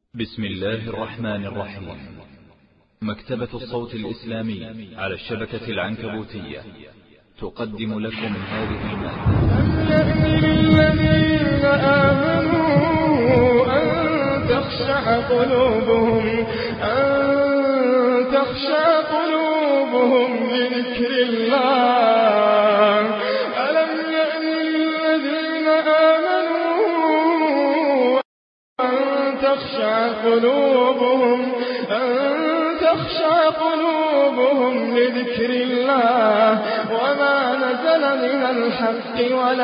بسم الله الرحمن الرحيم. مكتبة الصوت الإسلامي على الشبكة العنكبوتية تقدم لكم هذه المادة. للذين آمنوا أن تخشع قلوبهم لذكر الله. ألم يأن للذين آمنوا أن تخشع قلوبهم لذكر الله وما نزل من الحق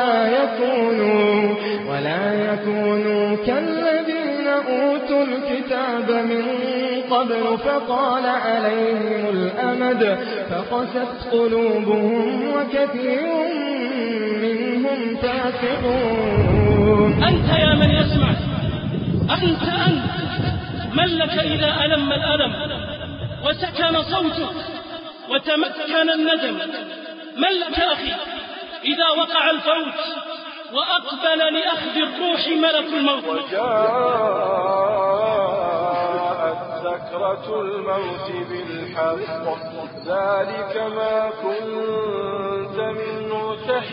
ولا يكونوا كالذين أوتوا الكتاب من قبل فطال عليهم الأمد فقست قلوبهم وكثير منهم فاسقون. أنت يا من يسمع، أنت من لك إذا ألم الألم وسكن صوتك وتمكن الندم؟ من لك أخي إذا وقع الفوت وأقبل لأخذ الروح ملك الموت؟ وجاءت سكرة الموت بالحق ذلك ما كنت منه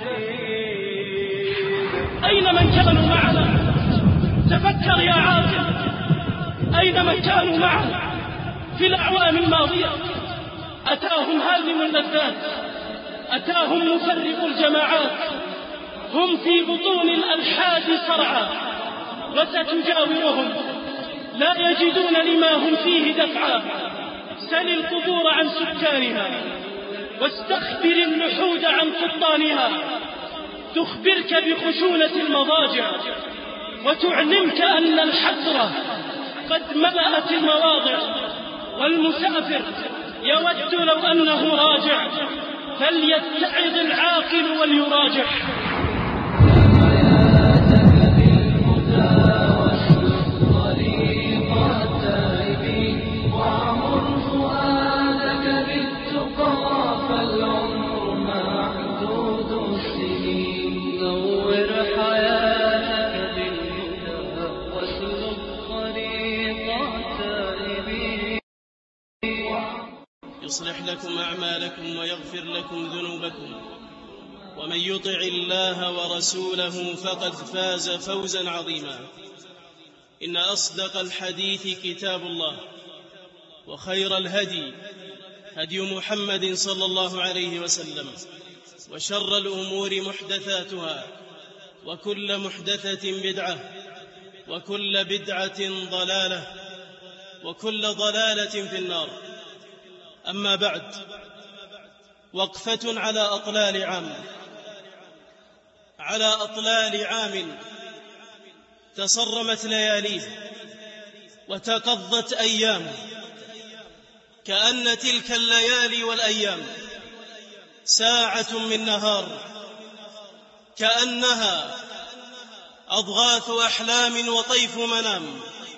تحيد. أين من كانوا معنا؟ تفكر يا عاقل، أين من كانوا معنا في الأعوام الماضية؟ أتاهم هادم اللذات، أتاهم مفرق الجماعات، هم في بطون الألحاد صرعى وستجاورهم لا يجدون لما هم فيه دفعا. سل القبور عن سكانها واستخبر اللحود عن قطانها، تخبرك بخشونة المضاجع وتعلمك أن الحسرة قد ملأت المواضع، والمسافر يود لو أنه راجع فليتعظ العاقل وليراجع. يصلح لكم أعمالكم ويغفر لكم ذنوبكم، ومن يطع الله ورسوله فقد فاز فوزا عظيما. إن أصدق الحديث كتاب الله، وخير الهدي هدي محمد صلى الله عليه وسلم، وشر الأمور محدثاتها، وكل محدثة بدعة، وكل بدعة ضلالة، وكل ضلالة في النار. أما بعد، وقفة على أطلال عام تصرمت لياليه وتقضت أيام، كأن تلك الليالي والأيام ساعة من نهار، كأنها أضغاث أحلام وطيف منام،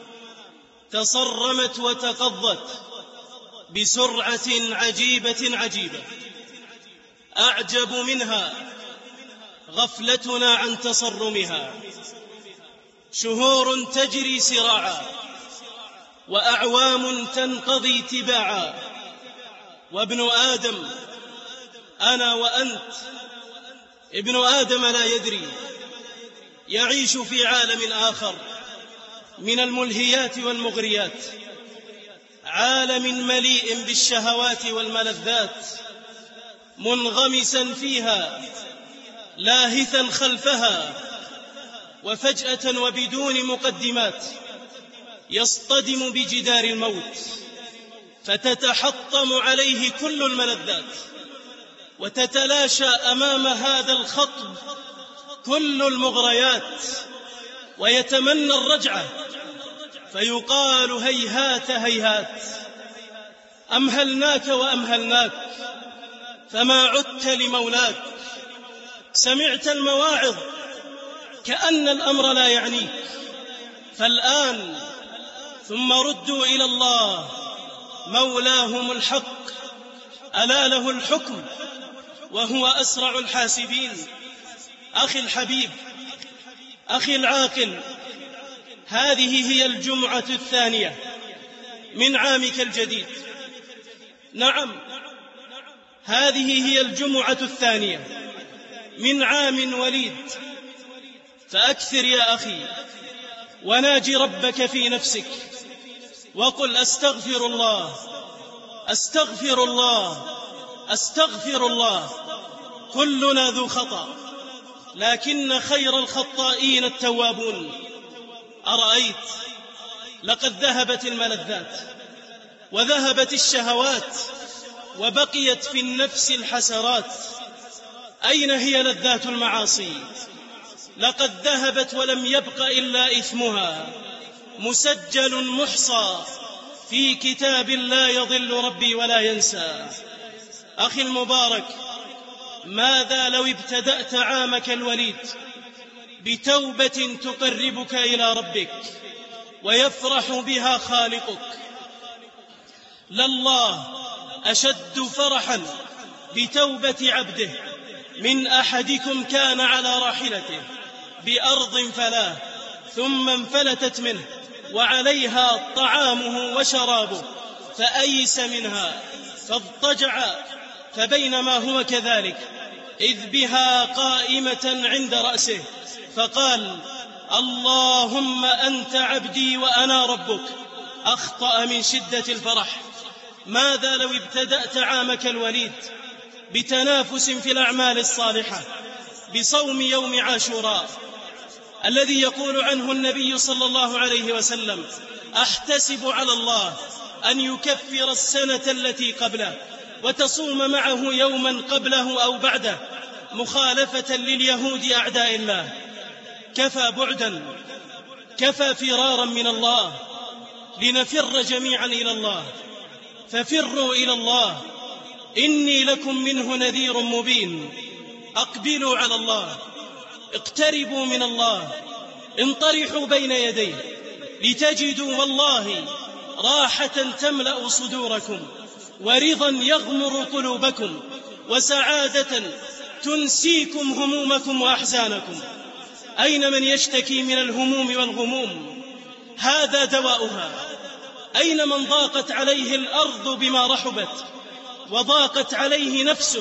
تصرمت وتقضت بسرعة عجيبة. أعجب منها غفلتنا عن تصرمها. شهور تجري سراعا، وأعوام تنقضي تباعا، وابن آدم، أنا وأنت ابن آدم لا يدري، يعيش في عالم آخر من الملهيات والمغريات، عالم مليء بالشهوات والملذات، منغمسا فيها لاهثا خلفها، وفجأة وبدون مقدمات يصطدم بجدار الموت، فتتحطم عليه كل الملذات، وتتلاشى أمام هذا الخطب كل المغريات، ويتمنى الرجعة، فيقال هيهات هيهات، أمهلناك وأمهلناك فما عدت لمولاك. سمعت المواعظ كأن الأمر لا يعنيك، فالآن ثم ردوا إلى الله مولاهم الحق، ألا له الحكم وهو أسرع الحاسبين. أخي الحبيب، أخي العاقل، هذه هي الجمعة الثانية من عامك الجديد. نعم، هذه هي الجمعة الثانية من عام وليد. فأكثر يا أخي وناجي ربك في نفسك وقل أستغفر الله أستغفر الله أستغفر الله. كلنا ذو خطأ، لكن خير الخطائين التوابون. أرأيت لقد ذهبت الملذات وذهبت الشهوات وبقيت في النفس الحسرات. أين هي لذات المعاصي؟ لقد ذهبت ولم يبق إلا إثمها، مسجل محصى في كتاب لا يضل ربي ولا ينسى. أخي المبارك، ماذا لو ابتدأت عامك الوليد بتوبة تقربك إلى ربك ويفرح بها خالقك؟ لله أشد فرحا بتوبة عبده من أحدكم كان على راحلته بأرض فلاة ثم انفلتت منه وعليها طعامه وشرابه فأيس منها فاضطجع، فبينما هو كذلك إذ بها قائمة عند رأسه فقال: اللهم أنت عبدي وأنا ربك. أخطأ من شدة الفرح. ماذا لو ابتدأت عامك الوليد بتنافس في الأعمال الصالحة، بصوم يوم عاشوراء الذي يقول عنه النبي صلى الله عليه وسلم: أحتسب على الله أن يكفر السنة التي قبله وتصوم معه يوما قبله أو بعده مخالفة لليهود أعداء الله. كفى بعدا، كفى فرارا من الله. لنفر جميعا إلى الله، ففروا إلى الله، إني لكم منه نذير مبين. أقبلوا على الله، اقتربوا من الله، انطرحوا بين يديه لتجدوا والله راحة تملأ صدوركم ورضا يغمر قلوبكم وسعادة تنسيكم همومكم وأحزانكم. أين من يشتكي من الهموم والغموم؟ هذا دواؤها. أين من ضاقت عليه الأرض بما رحبت وضاقت عليه نفسه؟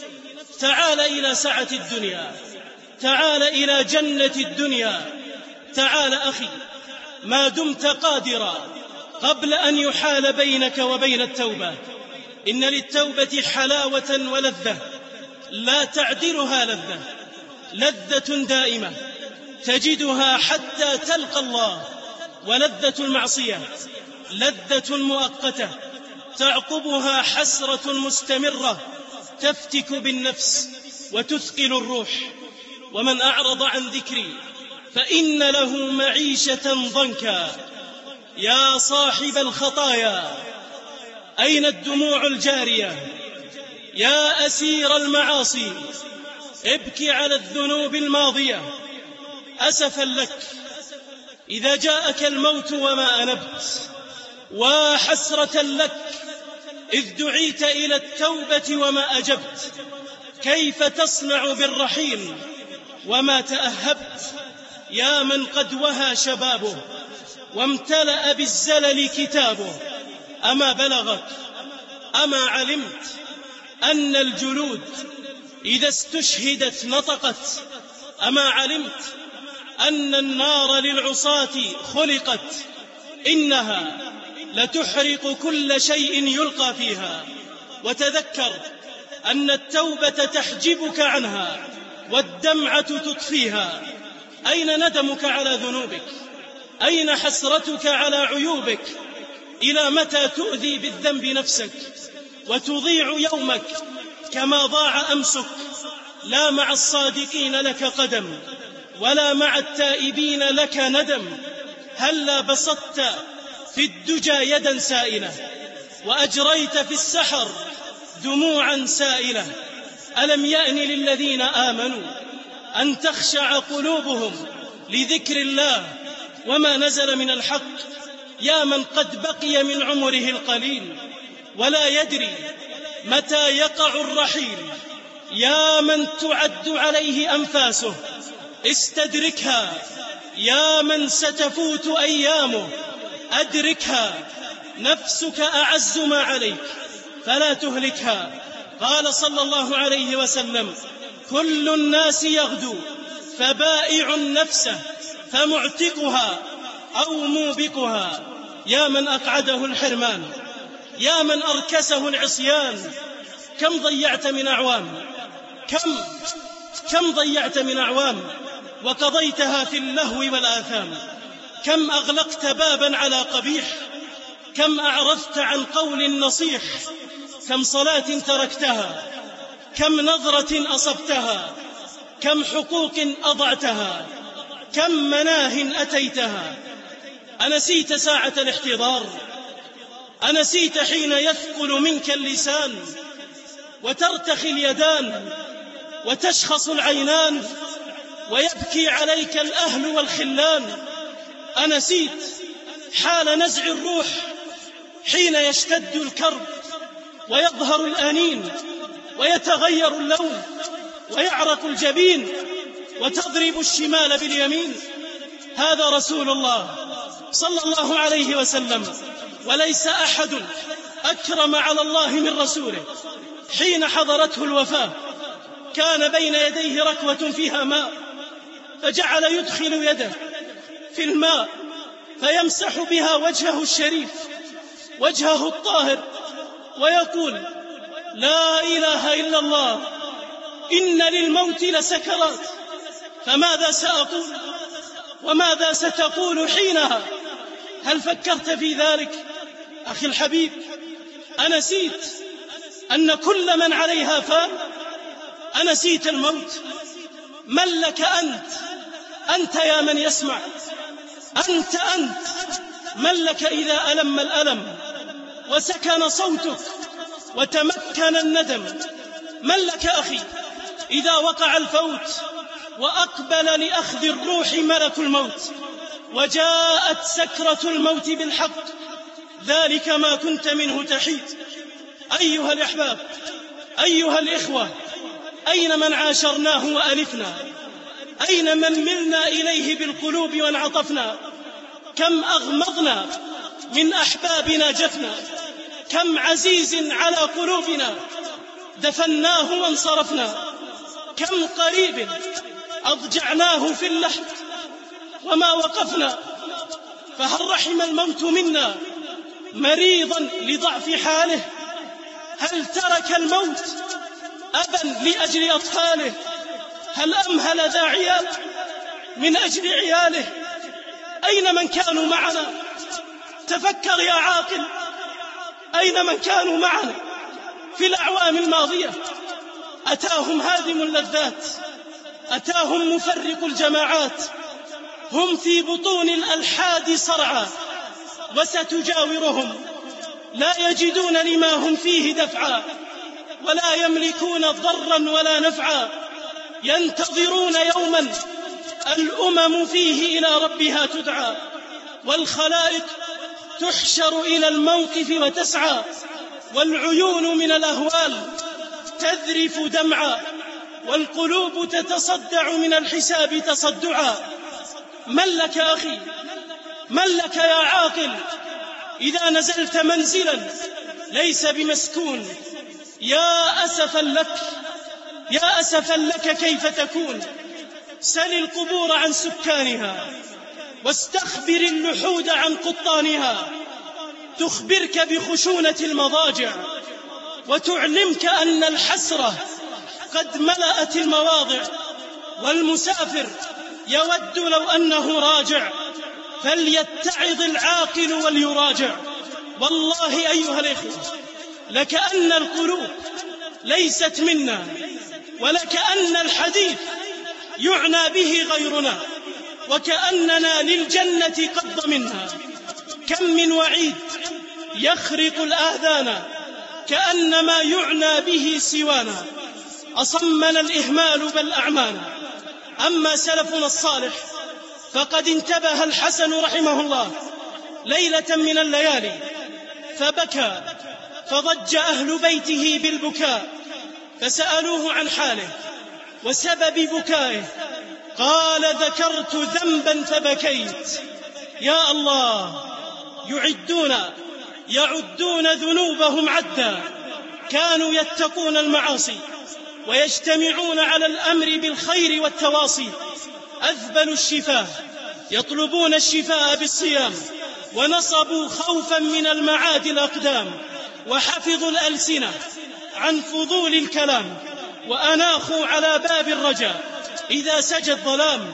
تعال إلى سعة الدنيا، تعال إلى جنة الدنيا. تعال أخي، ما دمت قادرا قبل أن يحال بينك وبين التوبة. إن للتوبة حلاوة ولذة لا تعدلها لذة، لذة دائمة تجدها حتى تلقى الله. ولذة المعصية لذة مؤقتة تعقبها حسرة مستمرة تفتك بالنفس وتثقل الروح. ومن أعرض عن ذكري فإن له معيشة ضنكا. يا صاحب الخطايا، أين الدموع الجارية؟ يا أسير المعاصي، ابكي على الذنوب الماضية. أسفا لك إذا جاءك الموت وما أنبت، وحسرة لك إذ دعيت إلى التوبة وما أجبت. كيف تصنع بالرحيل وما تأهبت؟ يا من قد وهى شبابه وامتلأ بالزلل كتابه، أما بلغك، أما علمت أن الجلود إذا استشهدت نطقت؟ أما علمت أن النار للعصاة خلقت؟ إنها لتحرق كل شيء يلقى فيها. وتذكر أن التوبة تحجبك عنها والدمعة تطفيها. أين ندمك على ذنوبك؟ أين حسرتك على عيوبك؟ إلى متى تؤذي بالذنب نفسك وتضيع يومك كما ضاع أمسك؟ لا مع الصادقين لك قدم ولا مع التائبين لك ندم. هلا بسطت في الدجى يدا سائلة وأجريت في السحر دموعا سائلة. ألم يأن للذين آمنوا أن تخشع قلوبهم لذكر الله وما نزل من الحق؟ يا من قد بقي من عمره القليل ولا يدري متى يقع الرحيل، يا من تعد عليه أنفاسه، استدركها يا من ستفوت أيامه أدركها، نفسك أعز ما عليك فلا تهلكها. قال صلى الله عليه وسلم: كل الناس يغدو فبائع نفسه فمعتقها أو موبقها. يا من أقعده الحرمان، يا من أركسه العصيان، كم ضيعت من أعوام، كم ضيعت من أعوام وقضيتها في اللهو والآثام. كم أغلقت بابا على قبيح، كم أعرضت عن قول نصيح، كم صلاة تركتها، كم نظرة أصبتها، كم حقوق أضعتها، كم مناه أتيتها. أنسيت ساعة الاحتضار؟ أنسيت حين يثقل منك اللسان وترتخي اليدان وتشخص العينان ويبكي عليك الأهل والخلان؟ أنسيت حال نزع الروح حين يشتد الكرب ويظهر الأنين ويتغير اللون ويعرق الجبين وتضرب الشمال باليمين؟ هذا رسول الله صلى الله عليه وسلم، وليس أحد أكرم على الله من رسوله. حين حضرته الوفاة كان بين يديه ركوة فيها ماء، فجعل يدخل يده في الماء فيمسح بها وجهه الشريف، وجهه الطاهر، ويقول: لا إله إلا الله، إن للموت لسكرات. فماذا سأقول وماذا ستقول حينها؟ هل فكرت في ذلك؟ أخي الحبيب، أنسيت أن كل من عليها فان؟ أنسيت الموت؟ من لك أنت يا من يسمع، أنت من لك إذا ألم الألم وسكن صوتك وتمكن الندم؟ من لك أخي إذا وقع الفوت وأقبل لأخذ الروح ملك الموت وجاءت سكرة الموت بالحق؟ ذلك ما كنت منه تحيد. أيها الأحباب، أيها الإخوة، أين من عاشرناه وألفنا؟ أين من ملنا إليه بالقلوب وانعطفنا؟ كم أغمضنا من أحبابنا جفنا، كم عزيز على قلوبنا دفناه وانصرفنا، كم قريب أضجعناه في اللحد وما وقفنا. فهل رحم الموت منا مريضا لضعف حاله؟ هل ترك الموت أبا لأجل أطفاله؟ هل أمهل ذا عيال من أجل عياله؟ أين من كانوا معنا؟ تفكر يا عاقل، أين من كانوا معنا في الأعوام الماضية؟ أتاهم هادم اللذات، أتاهم مفرق الجماعات، هم في بطون الألحاد صرعى، وستجاورهم لا يجدون لما هم فيه دفعا، ولا يملكون ضرا ولا نفعا، ينتظرون يوما الأمم فيه إلى ربها تدعى، والخلائق تحشر إلى الموقف وتسعى، والعيون من الأهوال تذرف دمعا، والقلوب تتصدع من الحساب تصدعا. من لك أخي، من لك يا عاقل إذا نزلت منزلا ليس بمسكون؟ يا أسفا لك، يا أسفا لك كيف تكون؟ سل القبور عن سكانها واستخبر اللحود عن قطانها، تخبرك بخشونة المضاجع وتعلمك أن الحسرة قد ملأت المواضع، والمسافر يود لو أنه راجع، فليتعظ العاقل وليراجع. والله أيها الإخوة، لكأن القلوب ليست منا، ولكأن الحديث يعنى به غيرنا، وكأننا للجنة قد ضمنها. كم من وعيد يخرق الآذان كأنما يعنى به سوانا، أصمنا الإهمال بل أعمانا. أما سلفنا الصالح فقد انتبه الحسن رحمه الله ليلة من الليالي فبكى، فضج أهل بيته بالبكاء، فسألوه عن حاله وسبب بكائه، قال ذكرت ذنبا فبكيت. يا الله، يعدون ذنوبهم عدا. كانوا يتقون المعاصي ويجتمعون على الأمر بالخير والتواصي. أذبلوا الشفاه، يطلبون الشفاء بالصيام، ونصبوا خوفا من المعاد الأقدام، وحفظوا الألسنة عن فضول الكلام، وأناخوا على باب الرجاء إذا سجى الظلام.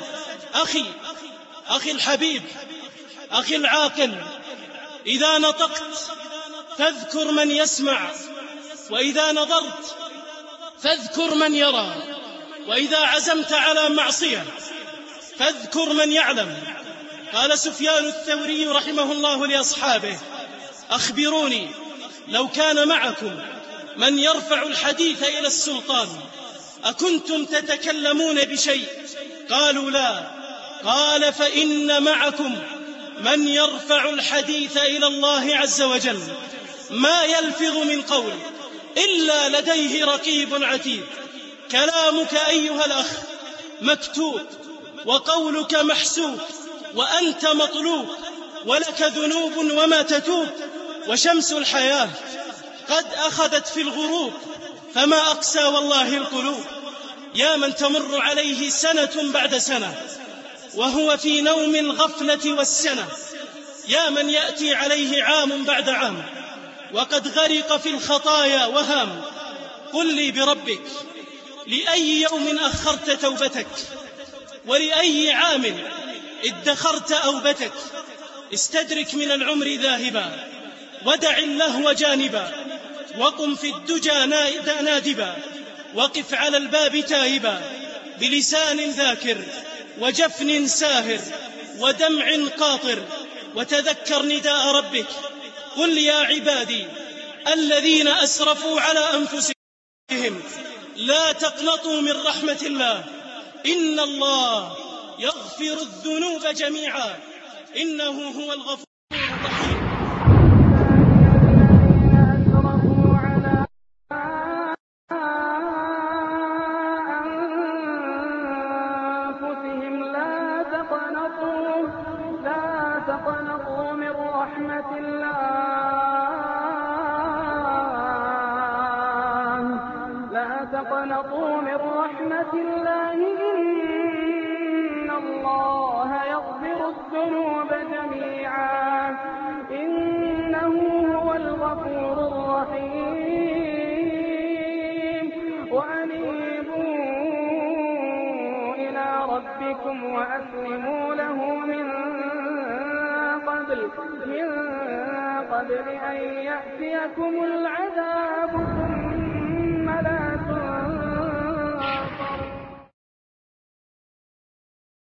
أخي الحبيب، أخي العاقل، إذا نطقت فاذكر من يسمع، وإذا نظرت فاذكر من يرى، وإذا عزمت على معصية فاذكر من يعلم. قال سفيان الثوري رحمه الله لأصحابه: أخبروني لو كان معكم من يرفع الحديث إلى السلطان أكنتم تتكلمون بشيء؟ قالوا لا. قال: فإن معكم من يرفع الحديث إلى الله عز وجل، ما يلفظ من قول إلا لديه رقيب عتيد. كلامك أيها الأخ مكتوب، وقولك محسوب، وأنت مطلوب، ولك ذنوب وما تتوب. وشمس الحياة قد أخذت في الغروب، فما أقسى والله القلوب. يا من تمر عليه سنة بعد سنة وهو في نوم الغفلة والسنة، يا من يأتي عليه عام بعد عام وقد غرق في الخطايا وهام. قل لي بربك، لأي يوم أخرت توبتك؟ ولأي عام ادخرت أوبتك؟ استدرك من العمر ذاهبا، ودع اللهو جانبا، وقم في الدجى نادبا، وقف على الباب تائبا، بلسان ذاكر وجفن ساهر ودمع قاطر، وتذكر نداء ربك. قل يا عبادي الذين أسرفوا على أنفسهم لا تقنطوا من رحمة الله، إن الله يغفر الذنوب جميعا، إنه هو الغفور الرحيم. تقنطوا من رحمة الله، لا تقنطوا من رحمة الله، إن الله يغفر الذنوب جميعا، إنه هو الغفور الرحيم. وأنيبوا إلى ربكم وأسلموا له من قبل أن يأتيكم العذاب